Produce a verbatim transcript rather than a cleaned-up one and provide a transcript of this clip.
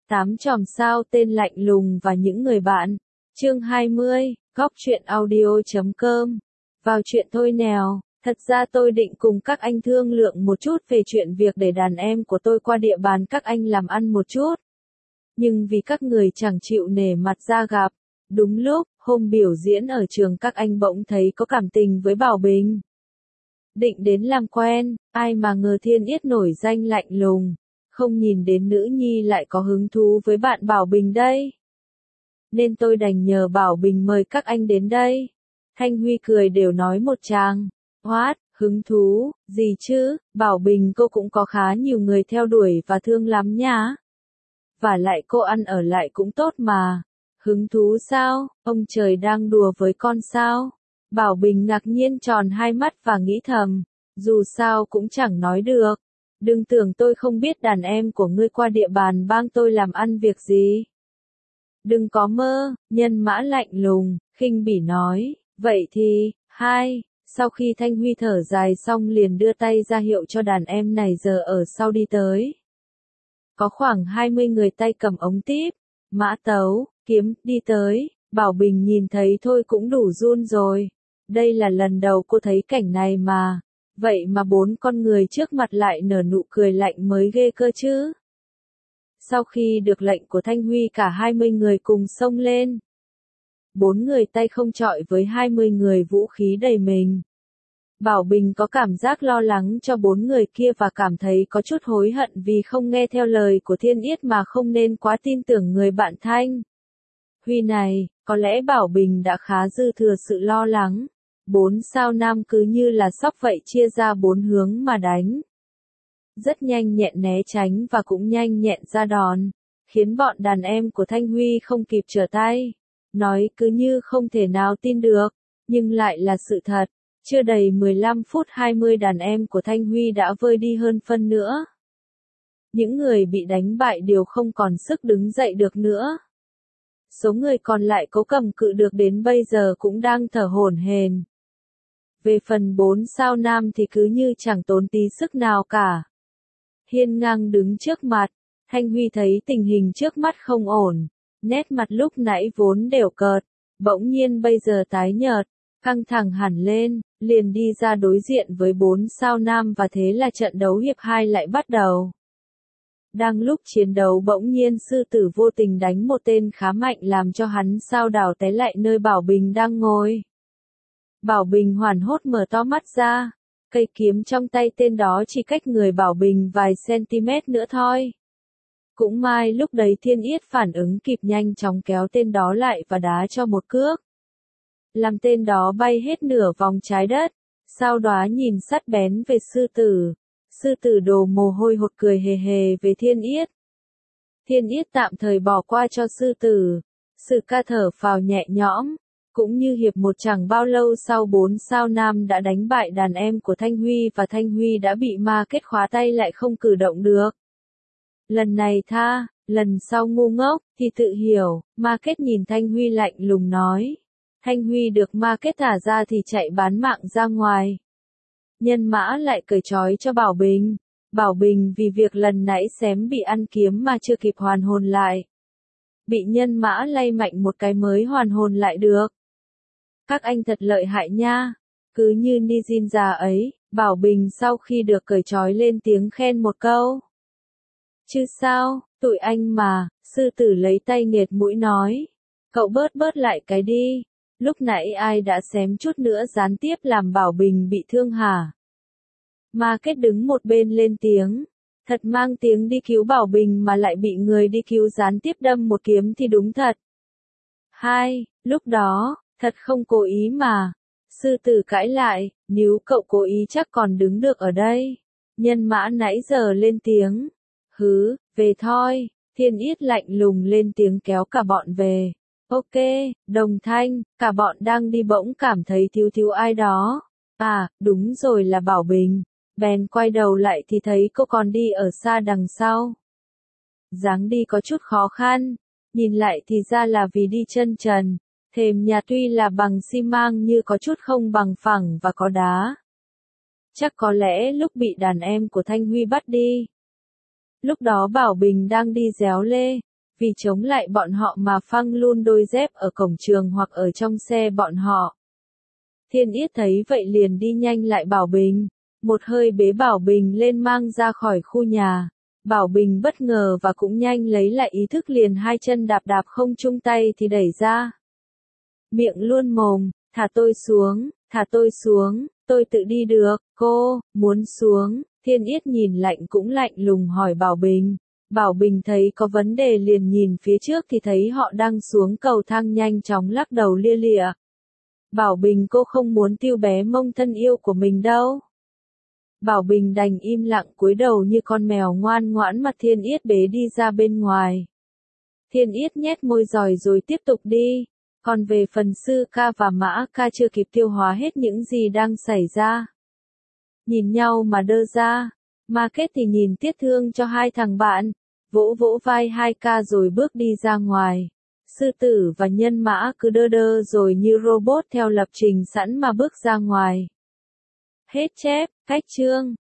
Tám chòm sao tên lạnh lùng và những người bạn. Chương hai mươi, góc truyện audio chấm com. Vào chuyện thôi nào, thật ra tôi định cùng các anh thương lượng một chút về chuyện việc để đàn em của tôi qua địa bàn các anh làm ăn một chút. Nhưng vì các người chẳng chịu nể mặt ra gặp, đúng lúc, hôm biểu diễn ở trường các anh bỗng thấy có cảm tình với Bảo Bình. Định đến làm quen, ai mà ngờ Thiên Yết nổi danh lạnh lùng. Không nhìn đến nữ nhi lại có hứng thú với bạn Bảo Bình đây. Nên tôi đành nhờ Bảo Bình mời các anh đến đây. Thanh Huy cười đều nói một tràng. What, hứng thú, gì chứ, Bảo Bình cô cũng có khá nhiều người theo đuổi và thương lắm nhá. Và lại cô ăn ở lại cũng tốt mà. Hứng thú sao, ông trời đang đùa với con sao? Bảo Bình ngạc nhiên tròn hai mắt và nghĩ thầm, dù sao cũng chẳng nói được. Đừng tưởng tôi không biết đàn em của ngươi qua địa bàn bang tôi làm ăn việc gì. Đừng có mơ, Nhân Mã lạnh lùng, khinh bỉ nói, vậy thì, hai, sau khi Thanh Huy thở dài xong liền đưa tay ra hiệu cho đàn em này giờ ở sau đi tới. Có khoảng hai mươi người tay cầm ống típ, mã tấu, kiếm, đi tới, Bảo Bình nhìn thấy thôi cũng đủ run rồi. Đây là lần đầu cô thấy cảnh này mà. Vậy mà bốn con người trước mặt lại nở nụ cười lạnh mới ghê cơ chứ. Sau khi được lệnh của Thanh Huy cả hai mươi người cùng xông lên. Bốn người tay không chọi với hai mươi người vũ khí đầy mình. Bảo Bình có cảm giác lo lắng cho bốn người kia và cảm thấy có chút hối hận vì không nghe theo lời của Thiên Yết mà không nên quá tin tưởng người bạn Thanh Huy này, có lẽ Bảo Bình đã khá dư thừa sự lo lắng. Bốn sao nam cứ như là sóc vậy chia ra bốn hướng mà đánh. Rất nhanh nhẹn né tránh và cũng nhanh nhẹn ra đòn, khiến bọn đàn em của Thanh Huy không kịp trở tay. Nói cứ như không thể nào tin được, nhưng lại là sự thật. Chưa đầy mười lăm phút hai mươi đàn em của Thanh Huy đã vơi đi hơn phân nữa. Những người bị đánh bại đều không còn sức đứng dậy được nữa. Số người còn lại cố cầm cự được đến bây giờ cũng đang thở hổn hển. Về phần bốn sao nam thì cứ như chẳng tốn tí sức nào cả. Hiên ngang đứng trước mặt, Thanh Huy thấy tình hình trước mắt không ổn, nét mặt lúc nãy vốn đều cợt, bỗng nhiên bây giờ tái nhợt, căng thẳng hẳn lên, liền đi ra đối diện với bốn sao nam và thế là trận đấu hiệp hai lại bắt đầu. Đang lúc chiến đấu bỗng nhiên sư tử vô tình đánh một tên khá mạnh làm cho hắn sao đảo té lại nơi Bảo Bình đang ngồi. Bảo Bình hoảng hốt mở to mắt ra, cây kiếm trong tay tên đó chỉ cách người Bảo Bình vài cm nữa thôi. Cũng may lúc đấy Thiên Yết phản ứng kịp nhanh chóng kéo tên đó lại và đá cho một cước. Làm tên đó bay hết nửa vòng trái đất, sau đó nhìn sắc bén về sư tử. Sư tử đổ mồ hôi hột cười hề hề về Thiên Yết. Thiên Yết tạm thời bỏ qua cho sư tử. Sự ca thở phào nhẹ nhõm. Cũng như hiệp một chẳng bao lâu sau bốn sao nam đã đánh bại đàn em của Thanh Huy và Thanh Huy đã bị ma kết khóa tay lại không cử động được. Lần này tha, lần sau ngu ngốc, thì tự hiểu, ma kết nhìn Thanh Huy lạnh lùng nói. Thanh Huy được ma kết thả ra thì chạy bán mạng ra ngoài. Nhân Mã lại cởi trói cho Bảo Bình. Bảo Bình vì việc lần nãy xém bị ăn kiếm mà chưa kịp hoàn hồn lại. Bị Nhân Mã lay mạnh một cái mới hoàn hồn lại được. Các anh thật lợi hại nha. Cứ như Nijin già ấy, Bảo Bình sau khi được cởi trói lên tiếng khen một câu. Chứ sao, tụi anh mà, sư tử lấy tay nghệt mũi nói. Cậu bớt bớt lại cái đi. Lúc nãy ai đã xém chút nữa gián tiếp làm Bảo Bình bị thương hả? Ma kết đứng một bên lên tiếng. Thật mang tiếng đi cứu Bảo Bình mà lại bị người đi cứu gián tiếp đâm một kiếm thì đúng thật. Hai, lúc đó, thật không cố ý mà. Sư tử cãi lại, nếu cậu cố ý chắc còn đứng được ở đây. Nhân Mã nãy giờ lên tiếng. Hứ, về thôi. Thiên Yết lạnh lùng lên tiếng kéo cả bọn về. Ok, Đồng Thanh, cả bọn đang đi bỗng cảm thấy thiếu thiếu ai đó. À, đúng rồi là Bảo Bình. Bèn quay đầu lại thì thấy cô còn đi ở xa đằng sau. Dáng đi có chút khó khăn, nhìn lại thì ra là vì đi chân trần. Thềm nhà tuy là bằng xi măng như có chút không bằng phẳng và có đá. Chắc có lẽ lúc bị đàn em của Thanh Huy bắt đi. Lúc đó Bảo Bình đang đi réo lê, vì chống lại bọn họ mà phăng luôn đôi dép ở cổng trường hoặc ở trong xe bọn họ. Thiên Yết thấy vậy liền đi nhanh lại Bảo Bình, một hơi bế Bảo Bình lên mang ra khỏi khu nhà. Bảo Bình bất ngờ và cũng nhanh lấy lại ý thức liền hai chân đạp đạp không chung tay thì đẩy ra. Miệng luôn mồm, thả tôi xuống, thả tôi xuống, tôi tự đi được, cô, muốn xuống. Thiên Yết nhìn lạnh cũng lạnh lùng hỏi Bảo Bình. Bảo Bình thấy có vấn đề liền nhìn phía trước thì thấy họ đang xuống cầu thang nhanh chóng lắc đầu lia lịa. Bảo Bình cô không muốn tiêu bé mông thân yêu của mình đâu. Bảo Bình đành im lặng cúi đầu như con mèo ngoan ngoãn mà Thiên Yết bế đi ra bên ngoài. Thiên Yết nhét môi giỏi rồi tiếp tục đi. Còn về phần Sư Ca và Mã Ca chưa kịp tiêu hóa hết những gì đang xảy ra. Nhìn nhau mà đơ ra. Ma Kết thì nhìn tiếc thương cho hai thằng bạn, vỗ vỗ vai hai ca rồi bước đi ra ngoài. Sư Tử và Nhân Mã cứ đơ đơ rồi như robot theo lập trình sẵn mà bước ra ngoài. Hết chép, cách chương.